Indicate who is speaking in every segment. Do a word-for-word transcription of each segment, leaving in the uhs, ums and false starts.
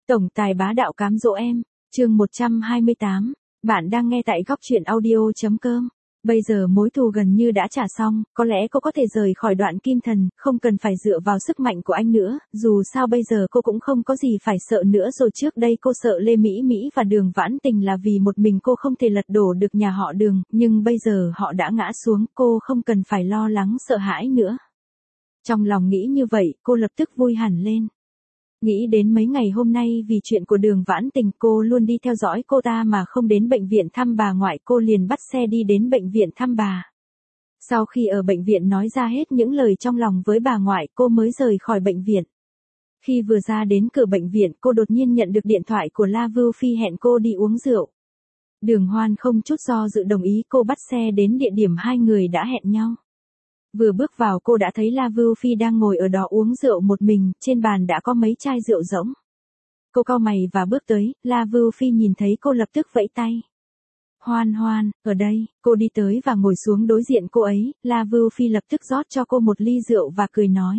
Speaker 1: Tổng tài bá đạo cám dỗ em, chương một trăm hai mươi tám. Bạn đang nghe tại góc truyện audio.com. Bây giờ mối thù gần như đã trả xong, có lẽ cô có thể rời khỏi Đoạn Kim Thần, không cần phải dựa vào sức mạnh của anh nữa, dù sao bây giờ cô cũng không có gì phải sợ nữa rồi. Trước đây cô sợ Lê Mỹ Mỹ và Đường Vãn Tình là vì một mình cô không thể lật đổ được nhà họ Đường, nhưng bây giờ họ đã ngã xuống, cô không cần phải lo lắng sợ hãi nữa. Trong lòng nghĩ như vậy, cô lập tức vui hẳn lên. Nghĩ đến mấy ngày hôm nay vì chuyện của Đường Vãn Tình cô luôn đi theo dõi cô ta mà không đến bệnh viện thăm bà ngoại, cô liền bắt xe đi đến bệnh viện thăm bà. Sau khi ở bệnh viện nói ra hết những lời trong lòng với bà ngoại, cô mới rời khỏi bệnh viện. Khi vừa ra đến cửa bệnh viện, cô đột nhiên nhận được điện thoại của La Vưu Phi hẹn cô đi uống rượu. Đường Hoan không chút do dự đồng ý, cô bắt xe đến địa điểm hai người đã hẹn nhau. Vừa bước vào cô đã thấy La Vưu Phi đang ngồi ở đó uống rượu một mình, trên bàn đã có mấy chai rượu rỗng. Cô cau mày và bước tới, La Vưu Phi nhìn thấy cô lập tức vẫy tay. Hoan Hoan, ở đây, cô đi tới và ngồi xuống đối diện cô ấy, La Vưu Phi lập tức rót cho cô một ly rượu và cười nói.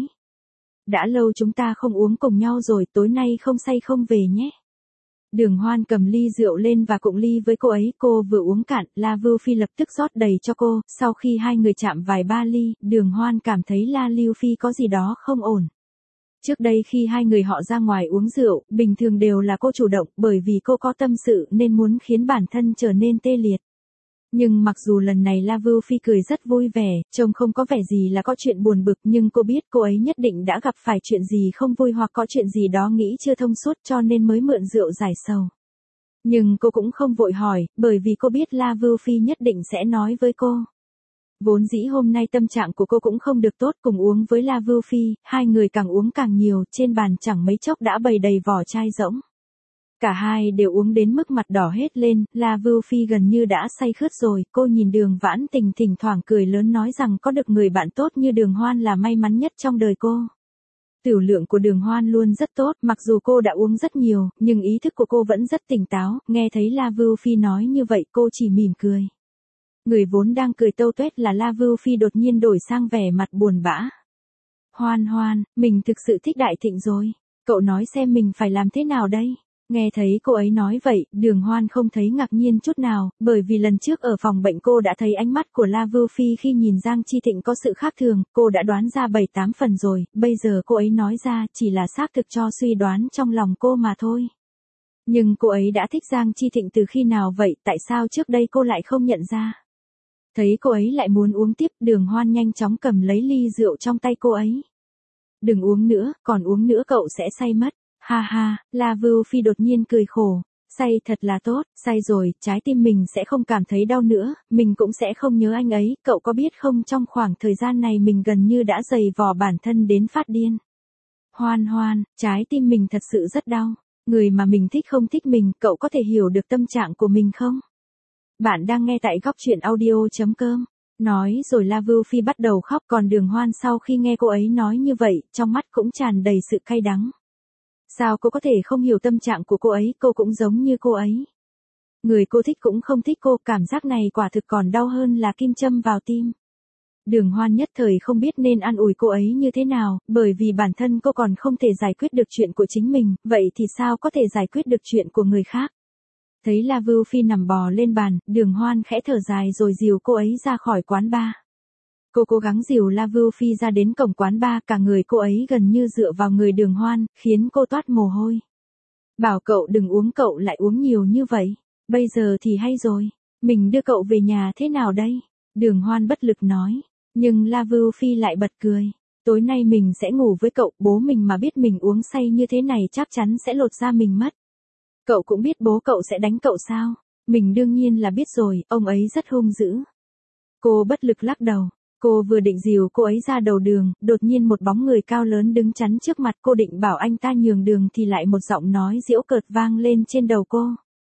Speaker 1: Đã lâu chúng ta không uống cùng nhau rồi, tối nay không say không về nhé. Đường Hoan cầm ly rượu lên và cụng ly với cô ấy, cô vừa uống cạn, La Vưu Phi lập tức rót đầy cho cô, sau khi hai người chạm vài ba ly, Đường Hoan cảm thấy La Lưu Phi có gì đó không ổn. Trước đây khi hai người họ ra ngoài uống rượu, bình thường đều là cô chủ động, bởi vì cô có tâm sự nên muốn khiến bản thân trở nên tê liệt. Nhưng mặc dù lần này La Vưu Phi cười rất vui vẻ, trông không có vẻ gì là có chuyện buồn bực, nhưng cô biết cô ấy nhất định đã gặp phải chuyện gì không vui hoặc có chuyện gì đó nghĩ chưa thông suốt cho nên mới mượn rượu giải sầu. Nhưng cô cũng không vội hỏi, bởi vì cô biết La Vưu Phi nhất định sẽ nói với cô. Vốn dĩ hôm nay tâm trạng của cô cũng không được tốt, cùng uống với La Vưu Phi, hai người càng uống càng nhiều, trên bàn chẳng mấy chốc đã bày đầy vỏ chai rỗng. Cả hai đều uống đến mức mặt đỏ hết lên, La Vưu Phi gần như đã say khướt rồi, cô nhìn Đường Vãn Tình thỉnh thoảng cười lớn nói rằng có được người bạn tốt như Đường Hoan là may mắn nhất trong đời cô. Tửu lượng của Đường Hoan luôn rất tốt, mặc dù cô đã uống rất nhiều, nhưng ý thức của cô vẫn rất tỉnh táo, nghe thấy La Vưu Phi nói như vậy cô chỉ mỉm cười. Người vốn đang cười tâu tuét là La Vưu Phi đột nhiên đổi sang vẻ mặt buồn bã. Hoan Hoan, mình thực sự thích Đại Thịnh rồi, cậu nói xem mình phải làm thế nào đây? Nghe thấy cô ấy nói vậy, Đường Hoan không thấy ngạc nhiên chút nào, bởi vì lần trước ở phòng bệnh cô đã thấy ánh mắt của La Vưu Phi khi nhìn Giang Chi Thịnh có sự khác thường, cô đã đoán ra bảy tám phần rồi, bây giờ cô ấy nói ra chỉ là xác thực cho suy đoán trong lòng cô mà thôi. Nhưng cô ấy đã thích Giang Chi Thịnh từ khi nào vậy, tại sao trước đây cô lại không nhận ra? Thấy cô ấy lại muốn uống tiếp, Đường Hoan nhanh chóng cầm lấy ly rượu trong tay cô ấy. Đừng uống nữa, còn uống nữa cậu sẽ say mất. Ha ha, La Vưu Phi đột nhiên cười khổ. Say thật là tốt, say rồi, trái tim mình sẽ không cảm thấy đau nữa, mình cũng sẽ không nhớ anh ấy, cậu có biết không, trong khoảng thời gian này mình gần như đã giày vò bản thân đến phát điên. Hoan Hoan, trái tim mình thật sự rất đau, người mà mình thích không thích mình, cậu có thể hiểu được tâm trạng của mình không? Bạn đang nghe tại góc truyện audio.com. Nói rồi La Vưu Phi bắt đầu khóc, còn Đường Hoan sau khi nghe cô ấy nói như vậy, trong mắt cũng tràn đầy sự cay đắng. Sao cô có thể không hiểu tâm trạng của cô ấy, cô cũng giống như cô ấy. Người cô thích cũng không thích cô, cảm giác này quả thực còn đau hơn là kim châm vào tim. Đường Hoan nhất thời không biết nên an ủi cô ấy như thế nào, bởi vì bản thân cô còn không thể giải quyết được chuyện của chính mình, vậy thì sao có thể giải quyết được chuyện của người khác. Thấy La Vưu Phi nằm bò lên bàn, Đường Hoan khẽ thở dài rồi dìu cô ấy ra khỏi quán bar. Cô cố gắng dìu La Vưu Phi ra đến cổng quán bar, cả người cô ấy gần như dựa vào người Đường Hoan, khiến cô toát mồ hôi. Bảo cậu đừng uống cậu lại uống nhiều như vậy, bây giờ thì hay rồi, mình đưa cậu về nhà thế nào đây? Đường Hoan bất lực nói, nhưng La Vưu Phi lại bật cười. Tối nay mình sẽ ngủ với cậu, bố mình mà biết mình uống say như thế này chắc chắn sẽ lột da mình mất. Cậu cũng biết bố cậu sẽ đánh cậu sao? Mình đương nhiên là biết rồi, ông ấy rất hung dữ. Cô bất lực lắc đầu. Cô vừa định dìu cô ấy ra đầu đường, đột nhiên một bóng người cao lớn đứng chắn trước mặt cô, định bảo anh ta nhường đường thì lại một giọng nói giễu cợt vang lên trên đầu cô.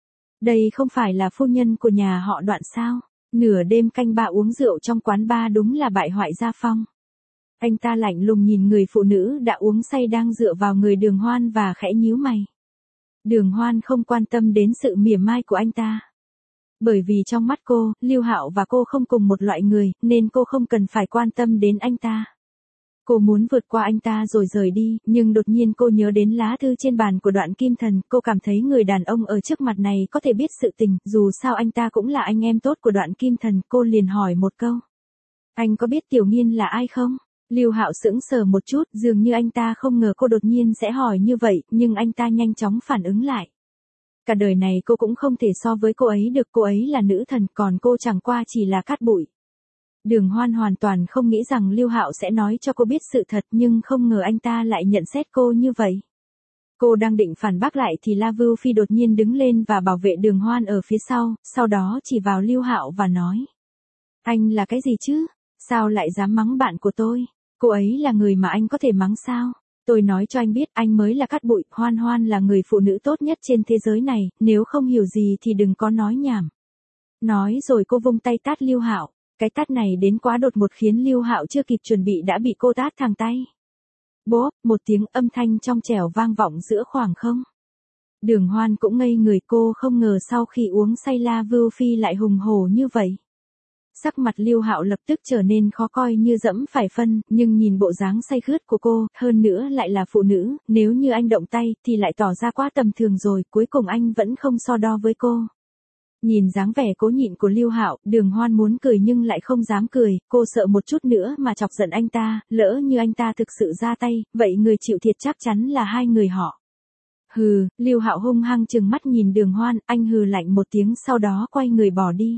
Speaker 1: Đây không phải là phu nhân của nhà họ Đoạn sao? Nửa đêm canh ba uống rượu trong quán bar đúng là bại hoại gia phong. Anh ta lạnh lùng nhìn người phụ nữ đã uống say đang dựa vào người Đường Hoan và khẽ nhíu mày. Đường Hoan không quan tâm đến sự mỉa mai của anh ta. Bởi vì trong mắt cô, Lưu Hạo và cô không cùng một loại người, nên cô không cần phải quan tâm đến anh ta. Cô muốn vượt qua anh ta rồi rời đi, nhưng đột nhiên cô nhớ đến lá thư trên bàn của Đoạn Kim Thần, cô cảm thấy người đàn ông ở trước mặt này có thể biết sự tình, dù sao anh ta cũng là anh em tốt của Đoạn Kim Thần, cô liền hỏi một câu. Anh có biết Tiểu Nghiên là ai không? Lưu Hạo sững sờ một chút, dường như anh ta không ngờ cô đột nhiên sẽ hỏi như vậy, nhưng anh ta nhanh chóng phản ứng lại. Cả đời này cô cũng không thể so với cô ấy được, cô ấy là nữ thần, còn cô chẳng qua chỉ là cát bụi. Đường Hoan hoàn toàn không nghĩ rằng Lưu Hạo sẽ nói cho cô biết sự thật, nhưng không ngờ anh ta lại nhận xét cô như vậy. Cô đang định phản bác lại thì La Vưu Phi đột nhiên đứng lên và bảo vệ Đường Hoan ở phía sau, sau đó chỉ vào Lưu Hạo và nói. Anh là cái gì chứ? Sao lại dám mắng bạn của tôi? Cô ấy là người mà anh có thể mắng sao? Tôi nói cho anh biết anh mới là cát bụi, Hoan Hoan là người phụ nữ tốt nhất trên thế giới này, nếu không hiểu gì thì đừng có nói nhảm. Nói rồi cô vung tay tát Lưu Hạo. Cái tát này đến quá đột ngột khiến Lưu Hạo chưa kịp chuẩn bị đã bị cô tát thẳng tay. Bốp, một tiếng âm thanh trong trẻo vang vọng giữa khoảng không. Đường Hoan cũng ngây người, cô không ngờ sau khi uống say La Vưu Phi lại hùng hổ như vậy. Sắc mặt Lưu Hạo lập tức trở nên khó coi như dẫm phải phân, nhưng nhìn bộ dáng say khướt của cô, hơn nữa lại là phụ nữ, nếu như anh động tay thì lại tỏ ra quá tầm thường rồi, cuối cùng anh vẫn không so đo với cô. Nhìn dáng vẻ cố nhịn của Lưu Hạo, Đường Hoan muốn cười nhưng lại không dám cười, cô sợ một chút nữa mà chọc giận anh ta, lỡ như anh ta thực sự ra tay, vậy người chịu thiệt chắc chắn là hai người họ. Hừ, Lưu Hạo hung hăng trừng mắt nhìn Đường Hoan, anh hừ lạnh một tiếng sau đó quay người bỏ đi.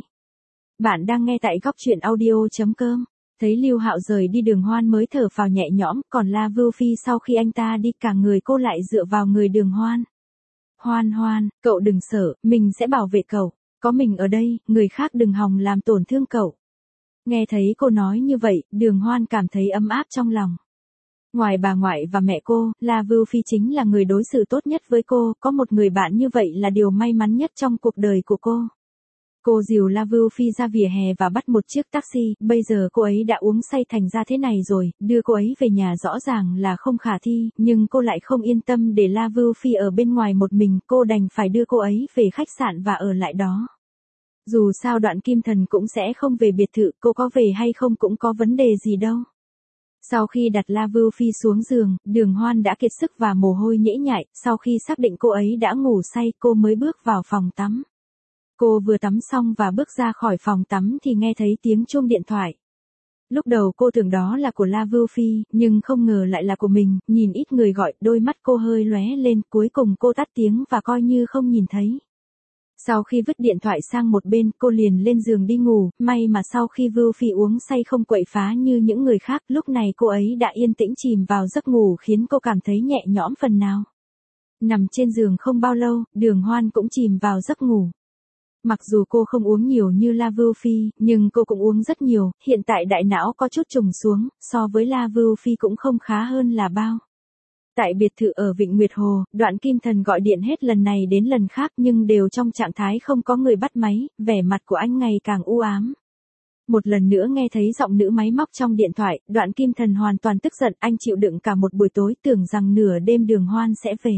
Speaker 1: Bạn đang nghe tại góc truyện audio chấm com. Thấy Lưu Hạo rời đi, Đường Hoan mới thở phào nhẹ nhõm, còn La Vưu Phi sau khi anh ta đi cả người cô lại dựa vào người Đường Hoan. Hoan Hoan, cậu đừng sợ, mình sẽ bảo vệ cậu. Có mình ở đây, người khác đừng hòng làm tổn thương cậu. Nghe thấy cô nói như vậy, Đường Hoan cảm thấy ấm áp trong lòng. Ngoài bà ngoại và mẹ cô, La Vưu Phi chính là người đối xử tốt nhất với cô, có một người bạn như vậy là điều may mắn nhất trong cuộc đời của cô. Cô dìu La Vưu Phi ra vỉa hè và bắt một chiếc taxi, bây giờ cô ấy đã uống say thành ra thế này rồi, đưa cô ấy về nhà rõ ràng là không khả thi, nhưng cô lại không yên tâm để La Vưu Phi ở bên ngoài một mình, cô đành phải đưa cô ấy về khách sạn và ở lại đó. Dù sao Đoạn Kim Thần cũng sẽ không về biệt thự, cô có về hay không cũng có vấn đề gì đâu. Sau khi đặt La Vưu Phi xuống giường, Đường Hoan đã kiệt sức và mồ hôi nhễ nhại, sau khi xác định cô ấy đã ngủ say, cô mới bước vào phòng tắm. Cô vừa tắm xong và bước ra khỏi phòng tắm thì nghe thấy tiếng chuông điện thoại. Lúc đầu cô tưởng đó là của La Vưu Phi, nhưng không ngờ lại là của mình, nhìn ít người gọi, đôi mắt cô hơi lóe lên, cuối cùng cô tắt tiếng và coi như không nhìn thấy. Sau khi vứt điện thoại sang một bên, cô liền lên giường đi ngủ, may mà sau khi Vưu Phi uống say không quậy phá như những người khác, lúc này cô ấy đã yên tĩnh chìm vào giấc ngủ khiến cô cảm thấy nhẹ nhõm phần nào. Nằm trên giường không bao lâu, Đường Hoan cũng chìm vào giấc ngủ. Mặc dù cô không uống nhiều như La Vưu Phi, nhưng cô cũng uống rất nhiều, hiện tại đại não có chút trùng xuống, so với La Vưu Phi cũng không khá hơn là bao. Tại biệt thự ở Vịnh Nguyệt Hồ, Đoạn Kim Thần gọi điện hết lần này đến lần khác nhưng đều trong trạng thái không có người bắt máy, vẻ mặt của anh ngày càng u ám. Một lần nữa nghe thấy giọng nữ máy móc trong điện thoại, Đoạn Kim Thần hoàn toàn tức giận, anh chịu đựng cả một buổi tối tưởng rằng nửa đêm Đường Hoan sẽ về.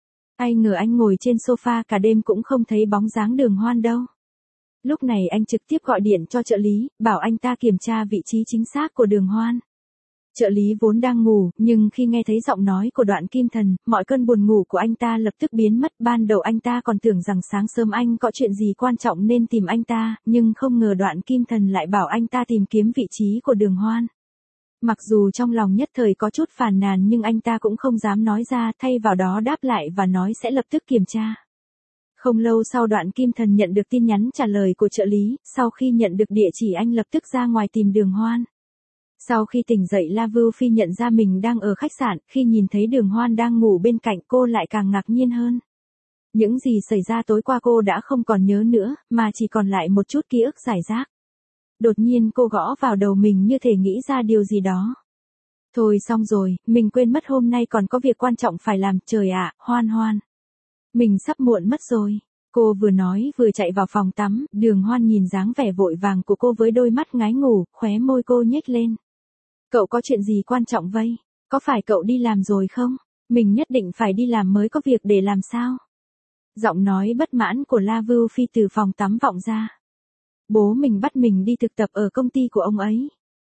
Speaker 1: Ai ngờ anh ngồi trên sofa cả đêm cũng không thấy bóng dáng Đường Hoan đâu. Lúc này anh trực tiếp gọi điện cho trợ lý, bảo anh ta kiểm tra vị trí chính xác của Đường Hoan. Trợ lý vốn đang ngủ, nhưng khi nghe thấy giọng nói của Đoạn Kim Thần, mọi cơn buồn ngủ của anh ta lập tức biến mất. Ban đầu anh ta còn tưởng rằng sáng sớm anh có chuyện gì quan trọng nên tìm anh ta, nhưng không ngờ Đoạn Kim Thần lại bảo anh ta tìm kiếm vị trí của Đường Hoan. Mặc dù trong lòng nhất thời có chút phàn nàn nhưng anh ta cũng không dám nói ra, thay vào đó đáp lại và nói sẽ lập tức kiểm tra. Không lâu sau Đoạn Kim Thần nhận được tin nhắn trả lời của trợ lý, sau khi nhận được địa chỉ anh lập tức ra ngoài tìm Đường Hoan. Sau khi tỉnh dậy La Vưu Phi nhận ra mình đang ở khách sạn, khi nhìn thấy Đường Hoan đang ngủ bên cạnh cô lại càng ngạc nhiên hơn. Những gì xảy ra tối qua cô đã không còn nhớ nữa, mà chỉ còn lại một chút ký ức rải rác. Đột nhiên cô gõ vào đầu mình như thể nghĩ ra điều gì đó. Thôi xong rồi, mình quên mất hôm nay còn có việc quan trọng phải làm, trời ạ, Hoan Hoan. Mình sắp muộn mất rồi. Cô vừa nói vừa chạy vào phòng tắm, Đường Hoan nhìn dáng vẻ vội vàng của cô với đôi mắt ngái ngủ, khóe môi cô nhếch lên. Cậu có chuyện gì quan trọng vậy? Có phải cậu đi làm rồi không? Mình nhất định phải đi làm mới có việc để làm sao? Giọng nói bất mãn của La Vưu Phi từ phòng tắm vọng ra. Bố mình bắt mình đi thực tập ở công ty của ông ấy.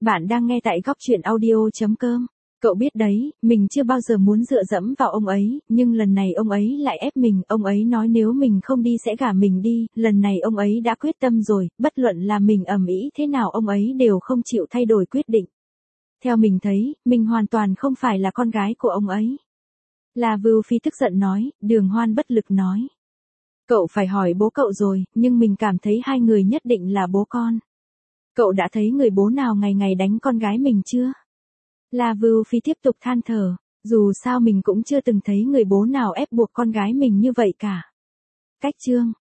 Speaker 1: Bạn đang nghe tại góc chuyện audio.com. Cậu biết đấy, mình chưa bao giờ muốn dựa dẫm vào ông ấy, nhưng lần này ông ấy lại ép mình, ông ấy nói nếu mình không đi sẽ gả mình đi, lần này ông ấy đã quyết tâm rồi, bất luận là mình ầm ĩ thế nào ông ấy đều không chịu thay đổi quyết định. Theo mình thấy, mình hoàn toàn không phải là con gái của ông ấy. La Vưu Phi tức giận nói, Đường Hoan bất lực nói. Cậu phải hỏi bố cậu rồi, nhưng mình cảm thấy hai người nhất định là bố con. Cậu đã thấy người bố nào ngày ngày đánh con gái mình chưa? La Vưu Phi tiếp tục than thở, dù sao mình cũng chưa từng thấy người bố nào ép buộc con gái mình như vậy cả. Cách chương